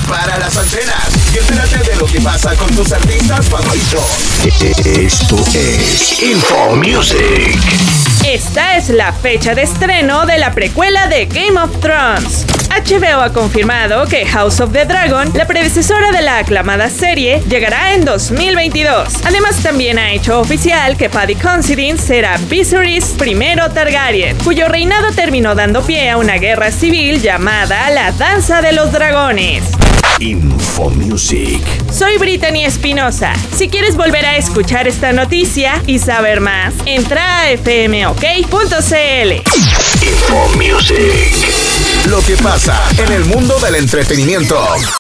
Prepara las antenas y entérate de lo que pasa con tus artistas favoritos. Esto es Info Music. Esta es la fecha de estreno de la precuela de Game of Thrones. HBO ha confirmado que House of the Dragon, la predecesora de la aclamada serie, llegará en 2022. Además, también ha hecho oficial que Paddy Considine será Viserys I Targaryen, cuyo reinado terminó dando pie a una guerra civil llamada la Danza de los Dragones. Info Music. Soy Brittany Espinosa. Si quieres volver a escuchar esta noticia y saber más, entra a fmok.cl. Info Music. Lo que pasa en el mundo del entretenimiento.